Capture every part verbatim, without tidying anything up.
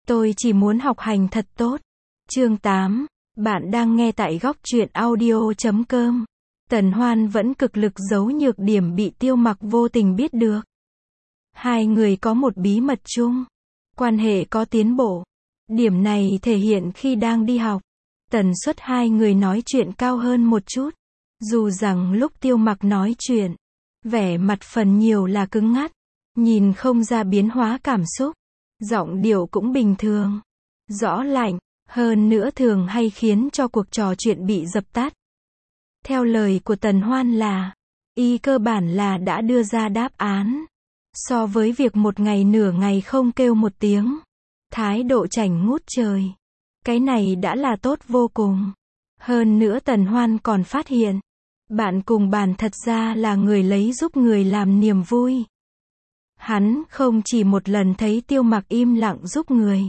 Tôi chỉ muốn học hành thật tốt. Chương tám. Bạn đang nghe tại góc truyện audio chấm com. Tần Hoan vẫn cực lực giấu nhược điểm bị Tiêu Mặc vô tình biết được. Hai người có một bí mật chung. Quan hệ có tiến bộ. Điểm này thể hiện khi đang đi học. Tần suất hai người nói chuyện cao hơn một chút. Dù rằng lúc Tiêu Mặc nói chuyện, vẻ mặt phần nhiều là cứng ngắt, nhìn không ra biến hóa cảm xúc. Giọng điệu cũng bình thường, rõ lạnh, hơn nữa thường hay khiến cho cuộc trò chuyện bị dập tắt. Theo lời của Tần Hoan là, y cơ bản là đã đưa ra đáp án. So với việc một ngày nửa ngày không kêu một tiếng, thái độ chảnh ngút trời, cái này đã là tốt vô cùng. Hơn nữa Tần Hoan còn phát hiện, bạn cùng bàn thật ra là người lấy giúp người làm niềm vui. Hắn không chỉ một lần thấy Tiêu Mặc im lặng giúp người.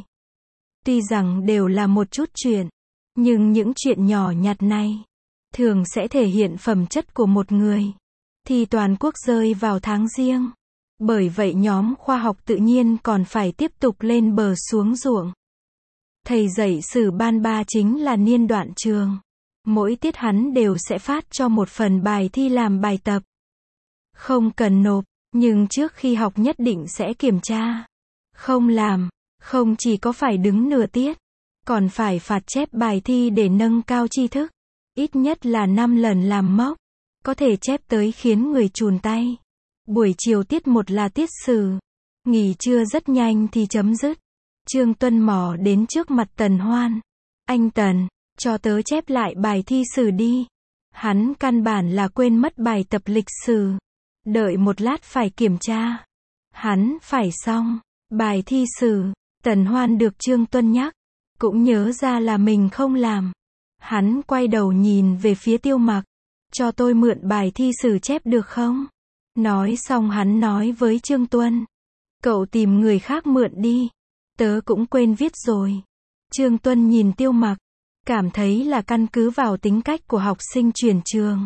Tuy rằng đều là một chút chuyện, nhưng những chuyện nhỏ nhặt này thường sẽ thể hiện phẩm chất của một người. Thì toàn quốc rơi vào tháng riêng. Bởi vậy nhóm khoa học tự nhiên còn phải tiếp tục lên bờ xuống ruộng. Thầy dạy sử ban ba chính là niên đoạn trường. Mỗi tiết hắn đều sẽ phát cho một phần bài thi làm bài tập. Không cần nộp, nhưng trước khi học nhất định sẽ kiểm tra. Không làm, không chỉ có phải đứng nửa tiết, còn phải phạt chép bài thi để nâng cao tri thức. Ít nhất là năm lần làm mốc, có thể chép tới khiến người chùn tay. Buổi chiều tiết một là tiết sử. Nghỉ trưa rất nhanh thì chấm dứt. Trương Tuân mò đến trước mặt Tần Hoan. Anh Tần, cho tớ chép lại bài thi sử đi. Hắn căn bản là quên mất bài tập lịch sử. Đợi một lát phải kiểm tra. Hắn phải xong bài thi sử. Tần Hoan được Trương Tuân nhắc, cũng nhớ ra là mình không làm. Hắn quay đầu nhìn về phía Tiêu Mặc. Cho tôi mượn bài thi sử chép được không? Nói xong hắn nói với Trương Tuân. Cậu tìm người khác mượn đi. Tớ cũng quên viết rồi. Trương Tuân nhìn Tiêu Mặc, cảm thấy là căn cứ vào tính cách của học sinh chuyển trường,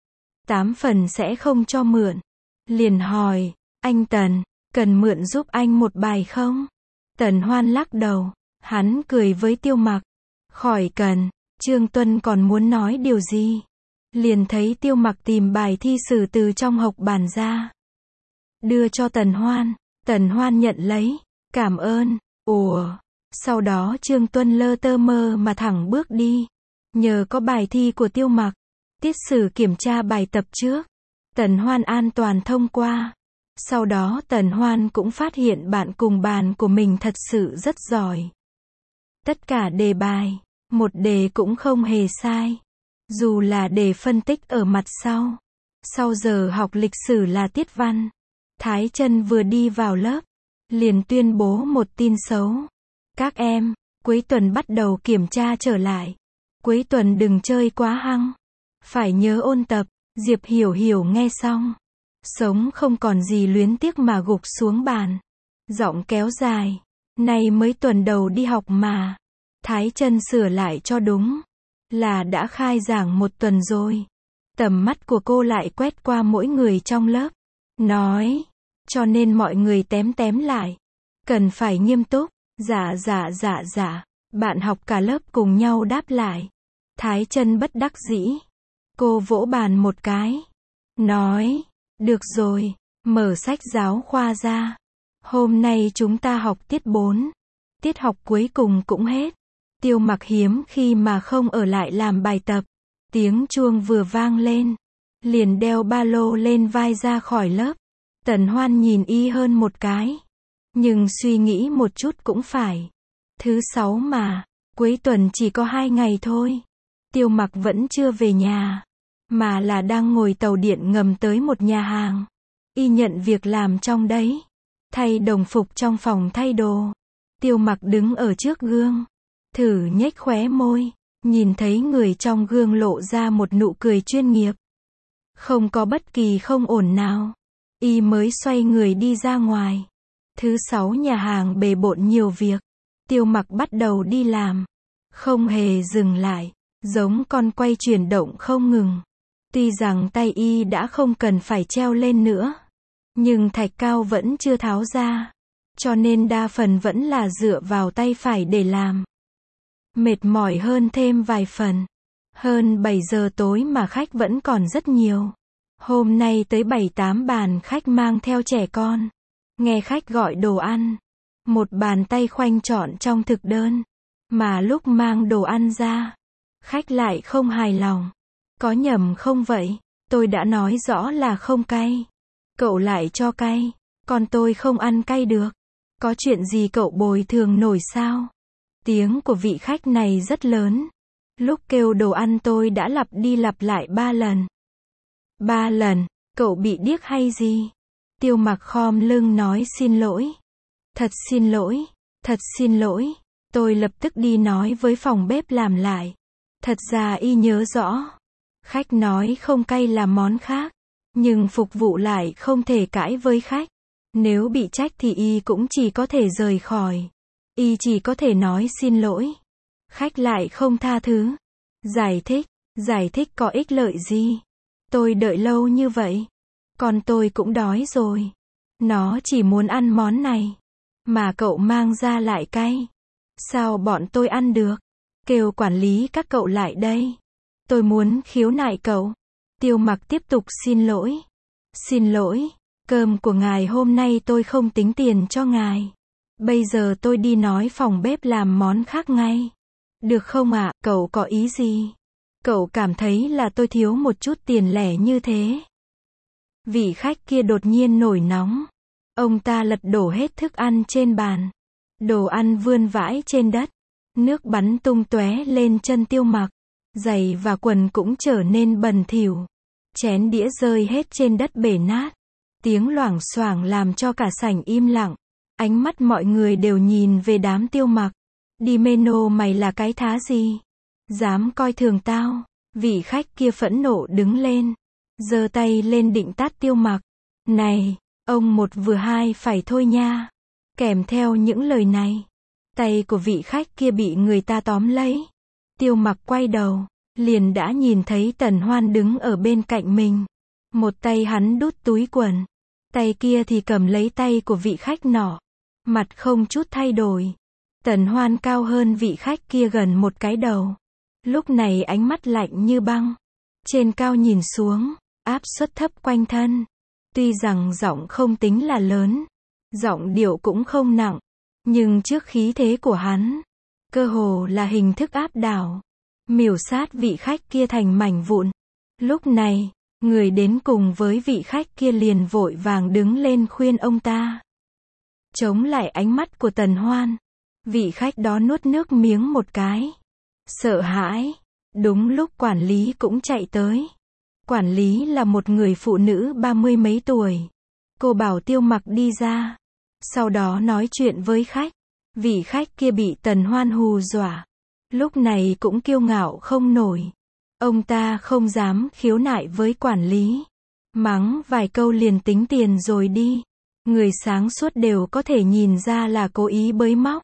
tám phần sẽ không cho mượn. Liền hỏi, anh Tần, cần mượn giúp anh một bài không? Tần Hoan lắc đầu, hắn cười với Tiêu Mặc. Khỏi cần. Trương Tuân còn muốn nói điều gì, liền thấy Tiêu Mặc tìm bài thi sử từ trong hộc bàn ra, đưa cho Tần Hoan. Tần Hoan nhận lấy, cảm ơn. Ủa, sau đó Trương Tuân lơ tơ mơ mà thẳng bước đi. Nhờ có bài thi của Tiêu Mặc, tiết sử kiểm tra bài tập trước, Tần Hoan an toàn thông qua. Sau đó Tần Hoan cũng phát hiện bạn cùng bàn của mình thật sự rất giỏi. Tất cả đề bài, một đề cũng không hề sai. Dù là đề phân tích ở mặt sau. Sau giờ học lịch sử là tiết văn, Thái Chân vừa đi vào lớp, liền tuyên bố một tin xấu. Các em, cuối tuần bắt đầu kiểm tra trở lại. Cuối tuần đừng chơi quá hăng. Phải nhớ ôn tập. Diệp Hiểu Hiểu nghe xong, sống không còn gì luyến tiếc mà gục xuống bàn. Giọng kéo dài. Nay mới tuần đầu đi học mà. Thái Chân sửa lại cho đúng. Là đã khai giảng một tuần rồi. Tầm mắt của cô lại quét qua mỗi người trong lớp. Nói, cho nên mọi người tém tém lại. Cần phải nghiêm túc. Dạ dạ dạ dạ. Bạn học cả lớp cùng nhau đáp lại. Thái Chân bất đắc dĩ. Cô vỗ bàn một cái. Nói, được rồi, mở sách giáo khoa ra. Hôm nay chúng ta học tiết bốn. Tiết học cuối cùng cũng hết. Tiêu Mặc hiếm khi mà không ở lại làm bài tập. Tiếng chuông vừa vang lên, liền đeo ba lô lên vai ra khỏi lớp. Tần Hoan nhìn y hơn một cái. Nhưng suy nghĩ một chút cũng phải. Thứ sáu mà, cuối tuần chỉ có hai ngày thôi. Tiêu Mặc vẫn chưa về nhà, mà là đang ngồi tàu điện ngầm tới một nhà hàng. Y nhận việc làm trong đấy. Thay đồng phục trong phòng thay đồ. Tiêu Mặc đứng ở trước gương, thử nhếch khóe môi, nhìn thấy người trong gương lộ ra một nụ cười chuyên nghiệp. Không có bất kỳ không ổn nào. Y mới xoay người đi ra ngoài. Thứ sáu nhà hàng bề bộn nhiều việc. Tiêu Mặc bắt đầu đi làm, không hề dừng lại, giống con quay chuyển động không ngừng. Tuy rằng tay y đã không cần phải treo lên nữa, nhưng thạch cao vẫn chưa tháo ra. cho nên đa phần vẫn là dựa vào tay phải để làm. Mệt mỏi hơn thêm vài phần. Hơn bảy giờ tối mà khách vẫn còn rất nhiều. Hôm nay tới bảy tám bàn khách mang theo trẻ con. Nghe khách gọi đồ ăn. Một bàn tay khoanh trọn trong thực đơn. Mà lúc mang đồ ăn ra, khách lại không hài lòng. Có nhầm không vậy? Tôi đã nói rõ là không cay. Cậu lại cho cay. Còn tôi không ăn cay được. Có chuyện gì cậu bồi thường nổi sao? Tiếng của vị khách này rất lớn. Lúc kêu đồ ăn tôi đã lặp đi lặp lại ba lần. Ba lần, cậu bị điếc hay gì? Tiêu Mặc khom lưng nói xin lỗi. Thật xin lỗi, thật xin lỗi. Tôi lập tức đi nói với phòng bếp làm lại. Thật ra y nhớ rõ. Khách nói không cay là món khác. Nhưng phục vụ lại không thể cãi với khách. Nếu bị trách thì y cũng chỉ có thể rời khỏi. Y chỉ có thể nói xin lỗi. Khách lại không tha thứ. Giải thích, giải thích có ích lợi gì? Tôi đợi lâu như vậy. Còn tôi cũng đói rồi. Nó chỉ muốn ăn món này. Mà cậu mang ra lại cay. Sao bọn tôi ăn được? Kêu quản lý các cậu lại đây. Tôi muốn khiếu nại cậu. Tiêu Mặc tiếp tục xin lỗi. Xin lỗi, cơm của ngài hôm nay tôi không tính tiền cho ngài. Bây giờ tôi đi nói phòng bếp làm món khác ngay. Được không ạ? Cậu có ý gì? Cậu cảm thấy là tôi thiếu một chút tiền lẻ như thế. Vị khách kia đột nhiên nổi nóng. Ông ta lật đổ hết thức ăn trên bàn. Đồ ăn vươn vãi trên đất. Nước bắn tung tóe lên chân Tiêu Mặc. Giày và quần cũng trở nên bẩn thỉu. Chén đĩa rơi hết trên đất bể nát. Tiếng loảng xoảng làm cho cả sảnh im lặng. Ánh mắt mọi người đều nhìn về đám Tiêu Mặc. Đi meno mày là cái thá gì? Dám coi thường tao? Vị khách kia phẫn nộ đứng lên. Giơ tay lên định tát Tiêu Mặc. Này, ông một vừa hai phải thôi nha. Kèm theo những lời này, tay của vị khách kia bị người ta tóm lấy. Tiêu Mặc quay đầu, liền đã nhìn thấy Tần Hoan đứng ở bên cạnh mình. Một tay hắn đút túi quần, tay kia thì cầm lấy tay của vị khách nọ. Mặt không chút thay đổi. Tần Hoan cao hơn vị khách kia gần một cái đầu. Lúc này ánh mắt lạnh như băng. Trên cao nhìn xuống, áp suất thấp quanh thân. Tuy rằng giọng không tính là lớn, giọng điệu cũng không nặng, nhưng trước khí thế của hắn, cơ hồ là hình thức áp đảo, miểu sát vị khách kia thành mảnh vụn. Lúc này, người đến cùng với vị khách kia liền vội vàng đứng lên khuyên ông ta. Chống lại ánh mắt của Tần Hoan, vị khách đó nuốt nước miếng một cái. Sợ hãi. Đúng lúc quản lý cũng chạy tới. Quản lý là một người phụ nữ ba mươi mấy tuổi. Cô bảo Tiêu Mặc đi ra. Sau đó nói chuyện với khách. Vị khách kia bị Tần Hoan hù dọa. Lúc này cũng kiêu ngạo không nổi. Ông ta không dám khiếu nại với quản lý. Mắng vài câu liền tính tiền rồi đi. Người sáng suốt đều có thể nhìn ra là cố ý bới móc.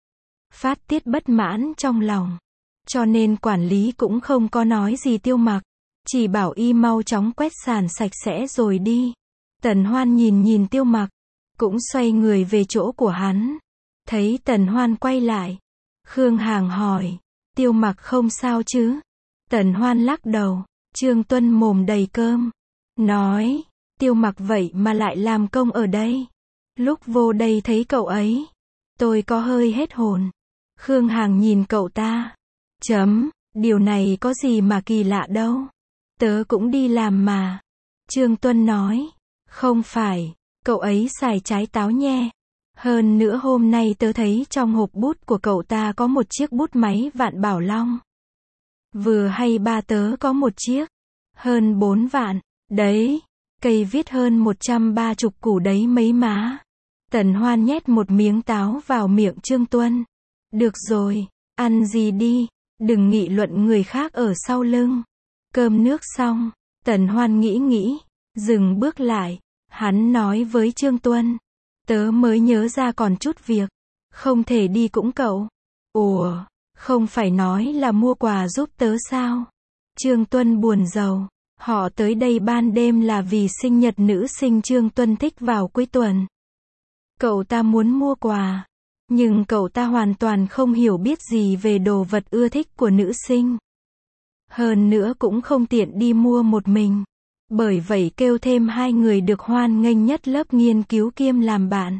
Phát tiết bất mãn trong lòng. Cho nên quản lý cũng không có nói gì Tiêu Mặc. Chỉ bảo y mau chóng quét sàn sạch sẽ rồi đi. Tần Hoan nhìn nhìn Tiêu Mặc. Cũng xoay người về chỗ của hắn. Thấy Tần Hoan quay lại. Khương Hàng hỏi. Tiêu Mặc không sao chứ? Tần Hoan lắc đầu. Trương Tuân mồm đầy cơm. Nói. Tiêu Mặc vậy mà lại làm công ở đây. Lúc vô đây thấy cậu ấy. Tôi có hơi hết hồn. Khương Hàng nhìn cậu ta. Chấm. Điều này có gì mà kỳ lạ đâu. Tớ cũng đi làm mà. Trương Tuân nói. Không phải. Cậu ấy xài trái táo nhe. Hơn nữa hôm nay tớ thấy trong hộp bút của cậu ta có một chiếc bút máy Vạn Bảo Long. Vừa hay ba tớ có một chiếc. Hơn bốn vạn. Đấy. Cây viết hơn một trăm ba chục củ đấy mấy má. Tần Hoan nhét một miếng táo vào miệng Trương Tuân. Được rồi. Ăn gì đi. Đừng nghị luận người khác ở sau lưng. Cơm nước xong. Tần Hoan nghĩ nghĩ. Dừng bước lại. Hắn nói với Trương Tuân. Tớ mới nhớ ra còn chút việc. Không thể đi cũng cậu. Ủa, không phải nói là mua quà giúp tớ sao? Trương Tuân buồn rầu. Họ tới đây ban đêm là vì sinh nhật nữ sinh Trương Tuân thích vào cuối tuần. Cậu ta muốn mua quà. Nhưng cậu ta hoàn toàn không hiểu biết gì về đồ vật ưa thích của nữ sinh. Hơn nữa cũng không tiện đi mua một mình. Bởi vậy kêu thêm hai người được hoan nghênh nhất lớp nghiên cứu kiêm làm bạn.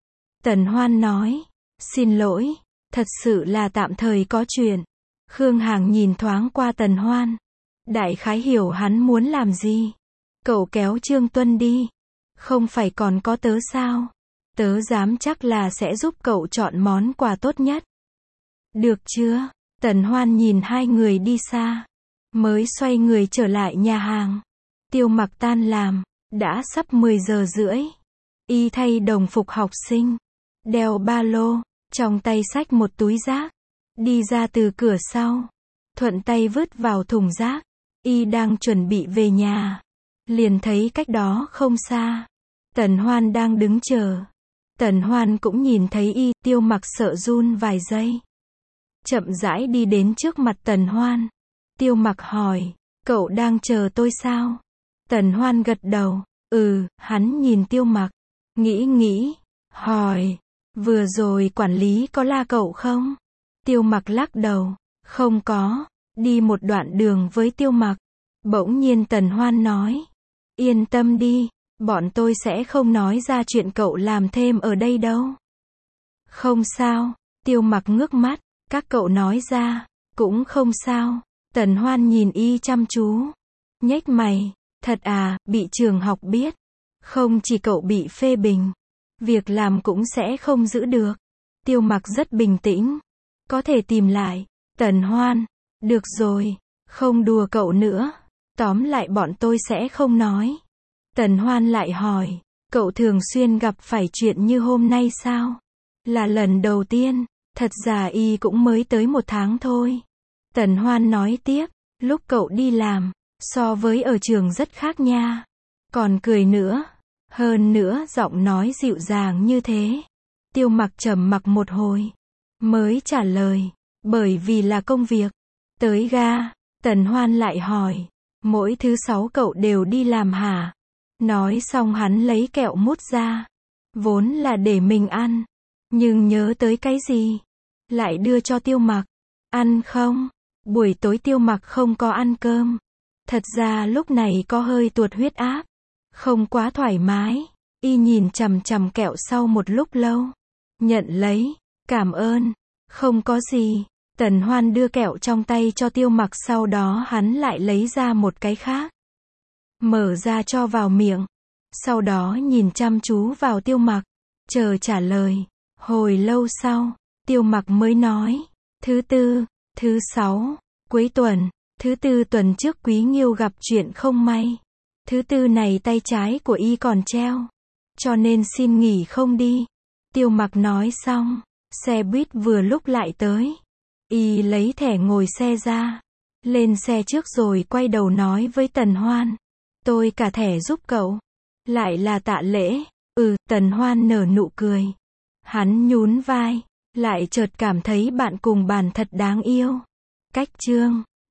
Tần Hoan nói, xin lỗi, thật sự là tạm thời có chuyện. Khương Hàng nhìn thoáng qua Tần Hoan. Đại khái hiểu hắn muốn làm gì. Cậu kéo Trương Tuân đi. Không phải còn có tớ sao? Tớ dám chắc là sẽ giúp cậu chọn món quà tốt nhất. Được chưa? Tần Hoan nhìn hai người đi xa. Mới xoay người trở lại nhà hàng. Tiêu Mặc tan làm. Đã sắp mười giờ rưỡi. Y thay đồng phục học sinh. Đeo ba lô. Trong tay xách một túi rác. Đi ra từ cửa sau. Thuận tay vứt vào thùng rác. Y đang chuẩn bị về nhà. Liền thấy cách đó không xa. Tần Hoan đang đứng chờ. Tần Hoan cũng nhìn thấy y. Tiêu Mặc sợ run vài giây. Chậm rãi đi đến trước mặt Tần Hoan. Tiêu Mặc hỏi, cậu đang chờ tôi sao? Tần Hoan gật đầu. Ừ, hắn nhìn Tiêu Mặc. Nghĩ nghĩ. Hỏi, vừa rồi quản lý có la cậu không? Tiêu Mặc lắc đầu. Không có. Đi một đoạn đường với Tiêu Mặc. Bỗng nhiên Tần Hoan nói. Yên tâm đi. Bọn tôi sẽ không nói ra chuyện cậu làm thêm ở đây đâu. Không sao. Tiêu Mặc ngước mắt. Các cậu nói ra. Cũng không sao. Tần Hoan nhìn y chăm chú. Nhếch mày. Thật à, bị trường học biết. Không chỉ cậu bị phê bình. Việc làm cũng sẽ không giữ được. Tiêu Mặc rất bình tĩnh. Có thể tìm lại. Tần Hoan. Được rồi. Không đùa cậu nữa. Tóm lại bọn tôi sẽ không nói. Tần Hoan lại hỏi. Cậu thường xuyên gặp phải chuyện như hôm nay sao? Là lần đầu tiên. Thật ra y cũng mới tới một tháng thôi. Tần Hoan nói tiếp. Lúc cậu đi làm. So với ở trường rất khác nha. Còn cười nữa. Hơn nữa giọng nói dịu dàng như thế. Tiêu Mặc trầm mặc một hồi. Mới trả lời. Bởi vì là công việc. Tới ga. Tần Hoan lại hỏi. Mỗi thứ sáu cậu đều đi làm hả? Nói xong hắn lấy kẹo mút ra. Vốn là để mình ăn. Nhưng nhớ tới cái gì? Lại đưa cho Tiêu Mặc. Ăn không? Buổi tối Tiêu Mặc không có ăn cơm. Thật ra lúc này có hơi tuột huyết áp. Không quá thoải mái. Y nhìn chằm chằm kẹo sau một lúc lâu. Nhận lấy. Cảm ơn. Không có gì. Tần Hoan đưa kẹo trong tay cho Tiêu Mặc, sau đó hắn lại lấy ra một cái khác. Mở ra cho vào miệng. Sau đó nhìn chăm chú vào Tiêu Mặc. Chờ trả lời. Hồi lâu sau, Tiêu Mặc mới nói. Thứ tư, thứ sáu, cuối tuần. Thứ tư tuần trước Quý Nghiêu gặp chuyện không may. Thứ tư này tay trái của y còn treo. Cho nên xin nghỉ không đi. Tiêu Mặc nói xong. Xe buýt vừa lúc lại tới. Y lấy thẻ ngồi xe ra. Lên xe trước rồi quay đầu nói với Tần Hoan. Tôi cả thẻ giúp cậu. Lại là tạ lễ. Ừ, Tần Hoan nở nụ cười. Hắn nhún vai. Lại chợt cảm thấy bạn cùng bàn thật đáng yêu. Cách chương